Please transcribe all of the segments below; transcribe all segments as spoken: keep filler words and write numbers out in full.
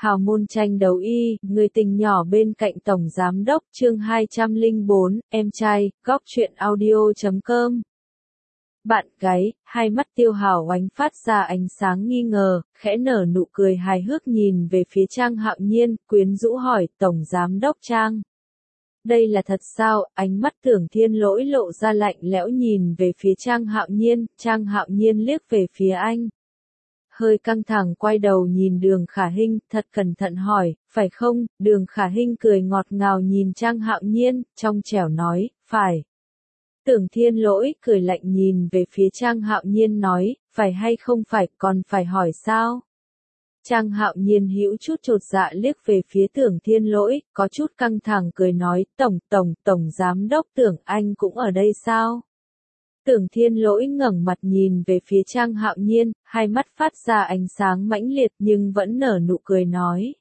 Hào môn tranh đấu y, người tình nhỏ bên cạnh Tổng Giám Đốc, chương hai trăm lẻ bốn, em trai, góc truyện audio chấm com. Bạn gái, hai mắt Tiêu Hào Oánh phát ra ánh sáng nghi ngờ, khẽ nở nụ cười hài hước nhìn về phía Trang Hạo Nhiên, quyến rũ hỏi, Tổng Giám Đốc Trang. Đây là thật sao? Ánh mắt Tưởng Thiên Lỗi lộ ra lạnh lẽo nhìn về phía Trang Hạo Nhiên, Trang Hạo Nhiên liếc về phía anh. Hơi căng thẳng quay đầu nhìn Đường Khả Hinh, thật cẩn thận hỏi, phải không? Đường Khả Hinh cười ngọt ngào nhìn Trang Hạo Nhiên, trong trẻo nói, phải. Tưởng Thiên Lỗi cười lạnh nhìn về phía Trang Hạo Nhiên nói, phải hay không phải, còn phải hỏi sao? Trang Hạo Nhiên hữu chút chột dạ liếc về phía Tưởng Thiên Lỗi, có chút căng thẳng cười nói, Tổng, Tổng, Tổng Giám Đốc Tưởng anh cũng ở đây sao? Tưởng Thiên Lỗi ngẩng mặt nhìn về phía Trang Hạo Nhiên, hai mắt phát ra ánh sáng mãnh liệt nhưng vẫn nở nụ cười nói.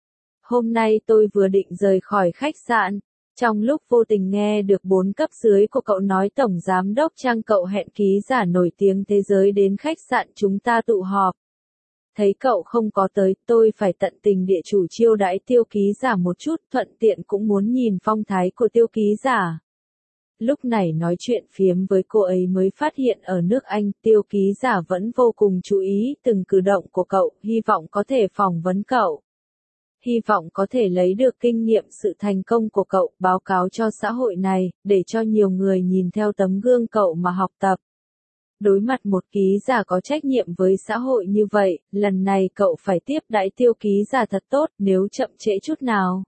Hôm nay tôi vừa định rời khỏi khách sạn, trong lúc vô tình nghe được bốn cấp dưới của cậu nói Tổng Giám Đốc Trang cậu hẹn ký giả nổi tiếng thế giới đến khách sạn chúng ta tụ họp. Thấy cậu không có tới, tôi phải tận tình địa chủ chiêu đãi Tiêu ký giả một chút, thuận tiện cũng muốn nhìn phong thái của Tiêu ký giả. Lúc này nói chuyện phiếm với cô ấy mới phát hiện ở nước Anh, Tiêu ký giả vẫn vô cùng chú ý từng cử động của cậu, hy vọng có thể phỏng vấn cậu. Hy vọng có thể lấy được kinh nghiệm sự thành công của cậu, báo cáo cho xã hội này, để cho nhiều người nhìn theo tấm gương cậu mà học tập. Đối mặt một ký giả có trách nhiệm với xã hội như vậy, lần này cậu phải tiếp đãi Tiêu ký giả thật tốt, nếu chậm trễ chút nào.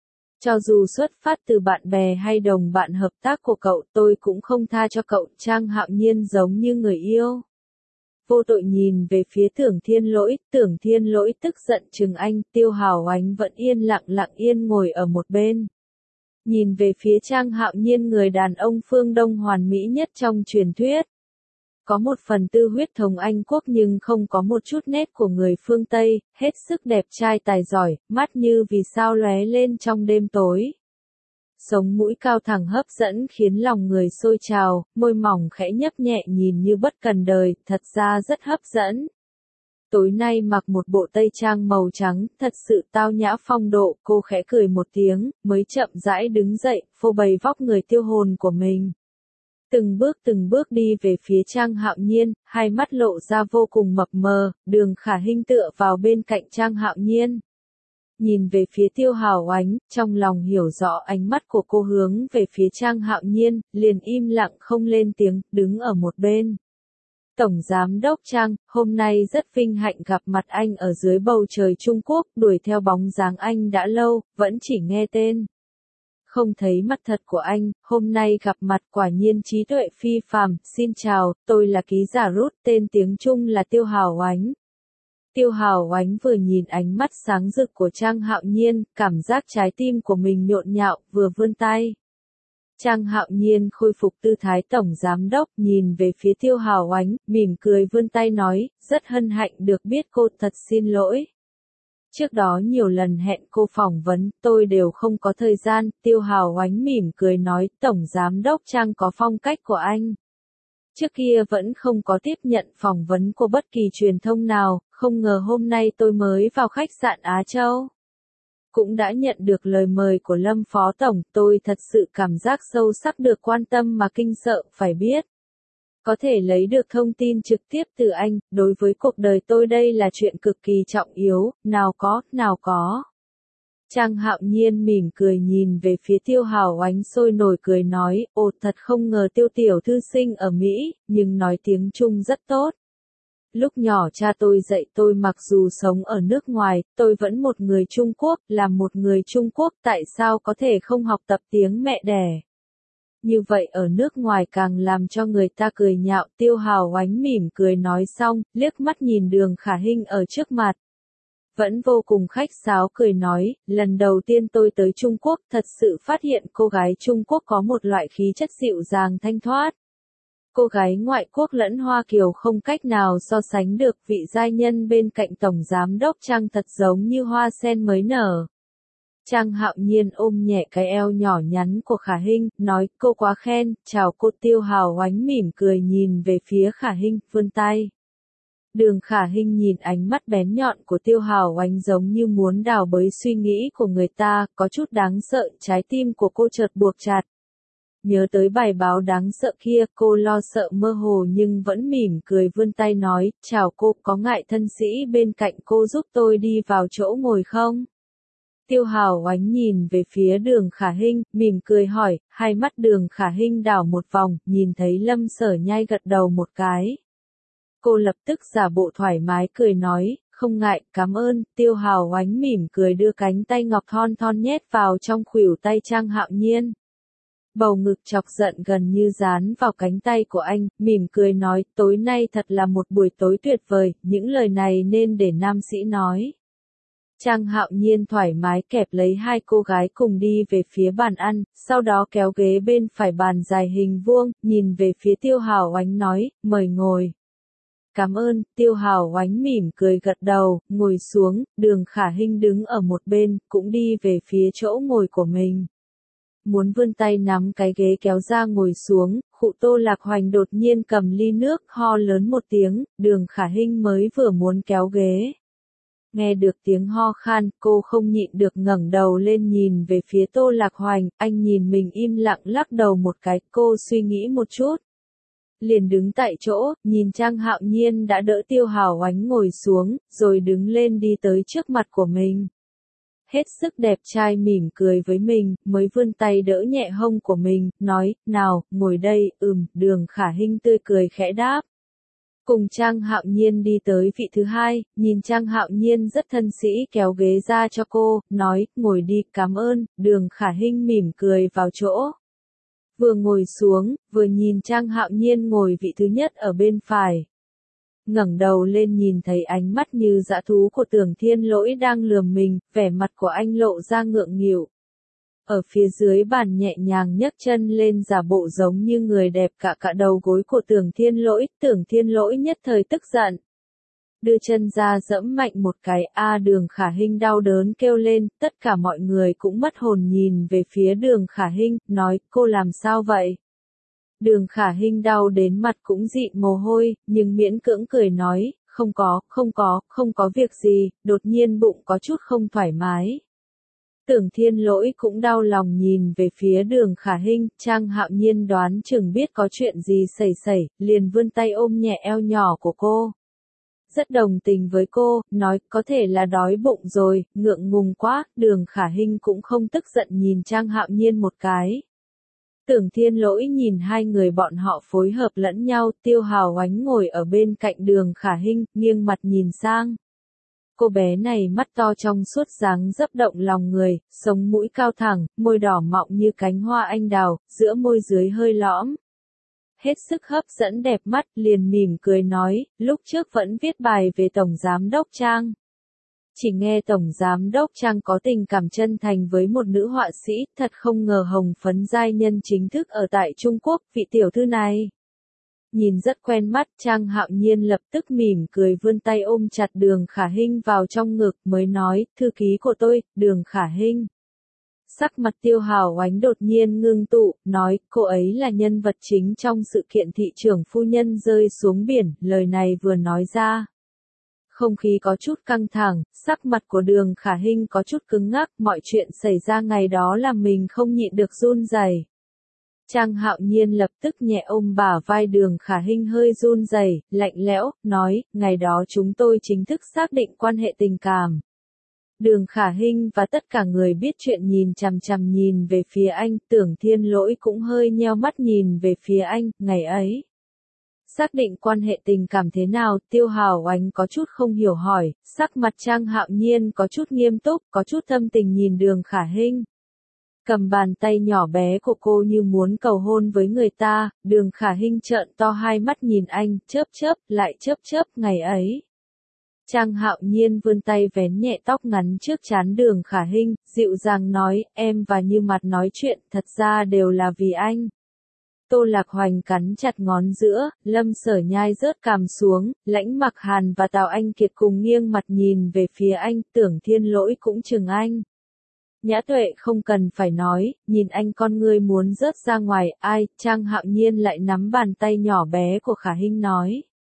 Cho dù xuất phát từ bạn bè hay đồng bạn hợp tác của cậu, tôi cũng không tha cho cậu. Trang Hạo Nhiên giống như người yêu. Vô tội nhìn về phía Tưởng Thiên Lỗi, Tưởng Thiên Lỗi tức giận chừng anh, Tiêu Hào Oánh vẫn yên lặng lặng yên ngồi ở một bên. Nhìn về phía Trang Hạo Nhiên, người đàn ông phương Đông hoàn mỹ nhất trong truyền thuyết. Có một phần tư huyết thống Anh Quốc nhưng không có một chút nét của người phương Tây, hết sức đẹp trai tài giỏi, mắt như vì sao lóe lên trong đêm tối. Sống mũi cao thẳng hấp dẫn khiến lòng người sôi trào, môi mỏng khẽ nhấp nhẹ nhìn như bất cần đời, thật ra rất hấp dẫn. Tối nay mặc một bộ tây trang màu trắng, thật sự tao nhã phong độ, cô khẽ cười một tiếng, mới chậm rãi đứng dậy, phô bày vóc người tiêu hồn của mình. Từng bước từng bước đi về phía Trang Hạo Nhiên, hai mắt lộ ra vô cùng mập mờ, Đường Khả Hinh tựa vào bên cạnh Trang Hạo Nhiên. Nhìn về phía Tiêu Hào Oánh, trong lòng hiểu rõ ánh mắt của cô hướng về phía Trang Hạo Nhiên, liền im lặng không lên tiếng, đứng ở một bên. Tổng Giám Đốc Trang, hôm nay rất vinh hạnh gặp mặt anh ở dưới bầu trời Trung Quốc, đuổi theo bóng dáng anh đã lâu, vẫn chỉ nghe tên. Không thấy mặt thật của anh, hôm nay gặp mặt quả nhiên trí tuệ phi phàm. Xin chào, tôi là ký giả Rút, tên tiếng Trung là Tiêu Hào Oánh. Tiêu Hào Oánh vừa nhìn ánh mắt sáng rực của Trang Hạo Nhiên, cảm giác trái tim của mình nhộn nhạo, vừa vươn tay. Trang Hạo Nhiên khôi phục tư thái Tổng Giám Đốc, nhìn về phía Tiêu Hào Oánh, mỉm cười vươn tay nói, rất hân hạnh được biết cô, thật xin lỗi. Trước đó nhiều lần hẹn cô phỏng vấn, tôi đều không có thời gian. Tiêu Hào Oánh mỉm cười nói, Tổng Giám Đốc Trang có phong cách của anh. Trước kia vẫn không có tiếp nhận phỏng vấn của bất kỳ truyền thông nào, không ngờ hôm nay tôi mới vào khách sạn Á Châu. Cũng đã nhận được lời mời của Lâm Phó Tổng, tôi thật sự cảm giác sâu sắc được quan tâm mà kinh sợ, phải biết. Có thể lấy được thông tin trực tiếp từ anh, đối với cuộc đời tôi đây là chuyện cực kỳ trọng yếu, nào có, nào có. Trang Hạo Nhiên mỉm cười nhìn về phía Tiêu Hào Oánh sôi nổi cười nói, ồ thật không ngờ Tiêu tiểu thư sinh ở Mỹ, nhưng nói tiếng Trung rất tốt. Lúc nhỏ cha tôi dạy tôi mặc dù sống ở nước ngoài, tôi vẫn một người Trung Quốc, là một người Trung Quốc tại sao có thể không học tập tiếng mẹ đẻ. Như vậy ở nước ngoài càng làm cho người ta cười nhạo. Tiêu Hào Oánh mỉm cười nói xong, liếc mắt nhìn Đường Khả Hinh ở trước mặt. Vẫn vô cùng khách sáo cười nói, lần đầu tiên tôi tới Trung Quốc thật sự phát hiện cô gái Trung Quốc có một loại khí chất dịu dàng thanh thoát. Cô gái ngoại quốc lẫn Hoa Kiều không cách nào so sánh được, vị giai nhân bên cạnh Tổng Giám Đốc Trang thật giống như hoa sen mới nở. Trang Hạo Nhiên ôm nhẹ cái eo nhỏ nhắn của Khả Hinh, nói, cô quá khen, chào cô. Tiêu Hào Oánh mỉm cười nhìn về phía Khả Hinh, vươn tay. Đường Khả Hinh nhìn ánh mắt bén nhọn của Tiêu Hào Oánh giống như muốn đào bới suy nghĩ của người ta, có chút đáng sợ, trái tim của cô chợt buộc chặt. Nhớ tới bài báo đáng sợ kia, cô lo sợ mơ hồ nhưng vẫn mỉm cười vươn tay nói, chào cô, có ngại thân sĩ bên cạnh cô giúp tôi đi vào chỗ ngồi không? Tiêu Hào Oánh nhìn về phía Đường Khả Hinh, mỉm cười hỏi, hai mắt Đường Khả Hinh đảo một vòng, nhìn thấy Lâm Sở Nhai gật đầu một cái. Cô lập tức giả bộ thoải mái cười nói, không ngại, cảm ơn, Tiêu Hào Oánh mỉm cười đưa cánh tay ngọc thon thon nhét vào trong khuỷu tay Trang Hạo Nhiên. Bầu ngực chọc giận gần như dán vào cánh tay của anh, mỉm cười nói, tối nay thật là một buổi tối tuyệt vời, những lời này nên để nam sĩ nói. Trang Hạo Nhiên thoải mái kẹp lấy hai cô gái cùng đi về phía bàn ăn, sau đó kéo ghế bên phải bàn dài hình vuông, nhìn về phía Tiêu Hào Oánh nói, mời ngồi. Cảm ơn, Tiêu Hào Oánh mỉm cười gật đầu, ngồi xuống, Đường Khả Hinh đứng ở một bên, cũng đi về phía chỗ ngồi của mình. Muốn vươn tay nắm cái ghế kéo ra ngồi xuống, Khụ Tô Lạc Hoành đột nhiên cầm ly nước ho lớn một tiếng, Đường Khả Hinh mới vừa muốn kéo ghế. Nghe được tiếng ho khan, cô không nhịn được ngẩng đầu lên nhìn về phía Tô Lạc Hoành, anh nhìn mình im lặng lắc đầu một cái, cô suy nghĩ một chút. Liền đứng tại chỗ, nhìn Trang Hạo Nhiên đã đỡ Tiêu Hào Oánh ngồi xuống, rồi đứng lên đi tới trước mặt của mình. Hết sức đẹp trai mỉm cười với mình, mới vươn tay đỡ nhẹ hông của mình, nói, nào, ngồi đây, ừm, Đường Khả Hinh tươi cười khẽ đáp. Cùng Trang Hạo Nhiên đi tới vị thứ hai, nhìn Trang Hạo Nhiên rất thân sĩ kéo ghế ra cho cô, nói, ngồi đi, cảm ơn, Đường Khả Hinh mỉm cười vào chỗ. Vừa ngồi xuống, vừa nhìn Trang Hạo Nhiên ngồi vị thứ nhất ở bên phải. Ngẩng đầu lên nhìn thấy ánh mắt như dã thú của Tưởng Thiên Lỗi đang lườm mình, vẻ mặt của anh lộ ra ngượng nghịu. Ở phía dưới bàn nhẹ nhàng nhấc chân lên giả bộ giống như người đẹp cả cả đầu gối của Tưởng Thiên Lỗi, Tưởng Thiên Lỗi nhất thời tức giận. Đưa chân ra giẫm mạnh một cái, a Đường Khả Hinh đau đớn kêu lên, tất cả mọi người cũng mất hồn nhìn về phía Đường Khả Hinh, nói, cô làm sao vậy? Đường Khả Hinh đau đến mặt cũng dịn mồ hôi, nhưng miễn cưỡng cười nói, không có, không có, không có việc gì, đột nhiên bụng có chút không thoải mái. Tưởng Thiên Lỗi cũng đau lòng nhìn về phía Đường Khả Hinh, Trang Hạo Nhiên đoán chừng biết có chuyện gì xảy xảy, liền vươn tay ôm nhẹ eo nhỏ của cô. Rất đồng tình với cô, nói, có thể là đói bụng rồi, ngượng ngùng quá, Đường Khả Hinh cũng không tức giận nhìn Trang Hạo Nhiên một cái. Tưởng Thiên Lỗi nhìn hai người bọn họ phối hợp lẫn nhau, Tiêu Hào Oánh ngồi ở bên cạnh Đường Khả Hinh, nghiêng mặt nhìn sang. Cô bé này mắt to trong suốt dáng dấp động lòng người, sống mũi cao thẳng, môi đỏ mọng như cánh hoa anh đào, giữa môi dưới hơi lõm. Hết sức hấp dẫn đẹp mắt, liền mỉm cười nói, lúc trước vẫn viết bài về Tổng Giám Đốc Trang. Chỉ nghe Tổng Giám Đốc Trang có tình cảm chân thành với một nữ họa sĩ, thật không ngờ hồng phấn giai nhân chính thức ở tại Trung Quốc, vị tiểu thư này. Nhìn rất quen mắt, Trang Hạo Nhiên lập tức mỉm cười vươn tay ôm chặt Đường Khả Hinh vào trong ngực mới nói, thư ký của tôi, Đường Khả Hinh. Sắc mặt Tiêu Hào Oánh đột nhiên ngưng tụ, nói, cô ấy là nhân vật chính trong sự kiện thị trưởng phu nhân rơi xuống biển, lời này vừa nói ra. Không khí có chút căng thẳng, sắc mặt của Đường Khả Hinh có chút cứng ngắc, mọi chuyện xảy ra ngày đó làm mình không nhịn được run rẩy. Trang Hạo Nhiên lập tức nhẹ ôm bả vai Đường Khả Hinh hơi run rẩy, lạnh lẽo, nói, ngày đó chúng tôi chính thức xác định quan hệ tình cảm. Đường Khả Hinh và tất cả người biết chuyện nhìn chằm chằm nhìn về phía anh, Tưởng Thiên Lỗi cũng hơi nheo mắt nhìn về phía anh, ngày ấy. Xác định quan hệ tình cảm thế nào, Tiêu Hào Oánh có chút không hiểu hỏi, sắc mặt Trang Hạo Nhiên có chút nghiêm túc, có chút thâm tình nhìn Đường Khả Hinh. Cầm bàn tay nhỏ bé của cô như muốn cầu hôn với người ta, Đường Khả Hinh trợn to hai mắt nhìn anh, chớp chớp, lại chớp chớp, ngày ấy. Trang Hạo Nhiên vươn tay vén nhẹ tóc ngắn trước trán Đường Khả Hinh, dịu dàng nói, em và Như Mặt nói chuyện, thật ra đều là vì anh. Tô Lạc Hoành cắn chặt ngón giữa, Lâm Sở Nhai rớt cằm xuống, Lãnh Mặc Hàn và Tào Anh Kiệt cùng nghiêng mặt nhìn về phía anh, Tưởng Thiên Lỗi cũng chừng anh. Nhã Tuệ không cần phải nói, nhìn anh con ngươi muốn rớt ra ngoài, ai, Trang Hạo Nhiên lại nắm bàn tay nhỏ bé của Khả Hinh nói.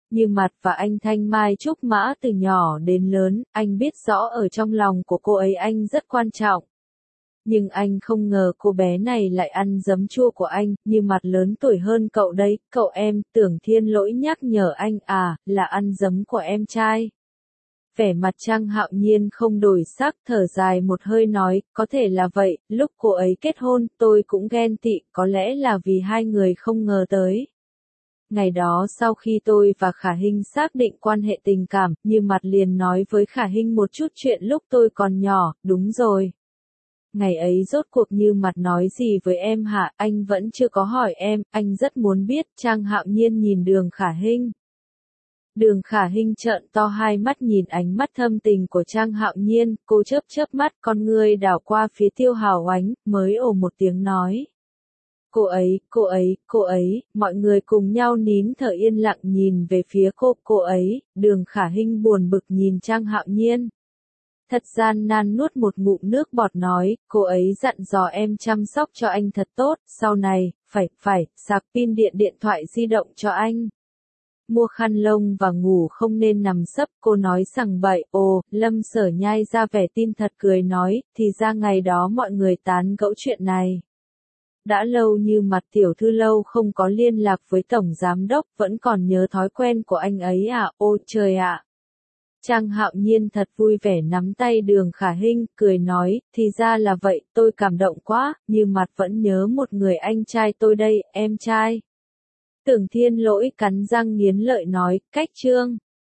Như Mặt và anh Thanh Mai Trúc Mã từ nhỏ đến lớn, anh biết rõ ở trong lòng của cô ấy anh rất quan trọng. Nhưng anh không ngờ cô bé này lại ăn giấm chua của anh, Như Mặt lớn tuổi hơn cậu đấy, cậu em, Tưởng Thiên Lỗi nhắc nhở anh à, là ăn giấm của em trai. Vẻ mặt Trang Hạo Nhiên không đổi sắc, thở dài một hơi nói, có thể là vậy, lúc cô ấy kết hôn, tôi cũng ghen tị, có lẽ là vì hai người không ngờ tới. Ngày đó sau khi tôi và Khả Hinh xác định quan hệ tình cảm, Như Mặt liền nói với Khả Hinh một chút chuyện lúc tôi còn nhỏ, đúng rồi. Ngày ấy rốt cuộc Như Mặt nói gì với em hả, anh vẫn chưa có hỏi em, anh rất muốn biết, Trang Hạo Nhiên nhìn Đường Khả Hinh. Đường Khả Hinh trợn to hai mắt nhìn ánh mắt thâm tình của Trang Hạo Nhiên, cô chớp chớp mắt, con ngươi đảo qua phía Tiêu Hào Oánh, mới ồ một tiếng nói. Cô ấy, cô ấy, cô ấy, mọi người cùng nhau nín thở yên lặng nhìn về phía cô, cô ấy, Đường Khả Hinh buồn bực nhìn Trang Hạo Nhiên. Thật gian nan nuốt một ngụm nước bọt nói, cô ấy dặn dò em chăm sóc cho anh thật tốt, sau này, phải, phải, sạc pin điện điện thoại di động cho anh. Mua khăn lông và ngủ không nên nằm sấp, cô nói sằng bậy, ồ, Lâm Sở nhai ra vẻ tin thật cười nói, thì ra ngày đó mọi người tán gẫu chuyện này. Đã lâu Như Mặt tiểu thư lâu không có liên lạc với Tổng Giám Đốc, vẫn còn nhớ thói quen của anh ấy à, ôi trời ạ. À. Trang Hạo Nhiên thật vui vẻ nắm tay Đường Khả Hinh, cười nói, thì ra là vậy, tôi cảm động quá, Như Mặt vẫn nhớ một người anh trai tôi đây, em trai. Tưởng Thiên Lỗi cắn răng nghiến lợi nói, cách chương.